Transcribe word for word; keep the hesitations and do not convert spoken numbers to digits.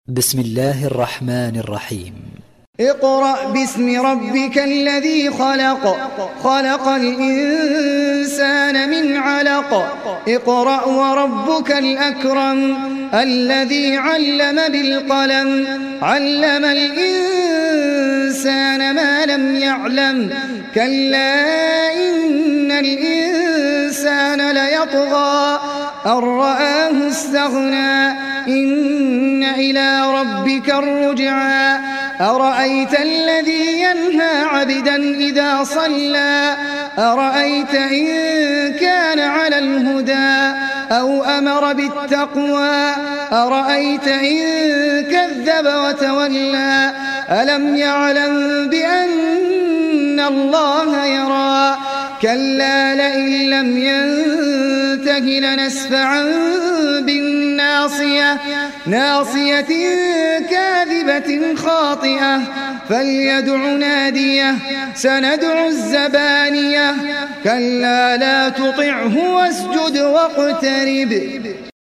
بسم الله الرحمن الرحيم. اقرأ باسم ربك الذي خلق خلق الإنسان من علق اقرأ وربك الأكرم الذي علم بالقلم علم الإنسان ما لم يعلم كلا إن الإنسان ليطغى أن رآه استغنى إن إلى ربك الرجعى أرأيت الذي ينهى عبدا إذا صلى أرأيت إن كان على الهدى أو أمر بالتقوى أرأيت إن كذب وتولى ألم يعلم بأن الله يرى كلا لئن لم ينته لنسفعا بالناصية ناصية كاذبة خاطئة فليدع ناديه سندع الزبانية كلا لا تطعه واسجد واقترب.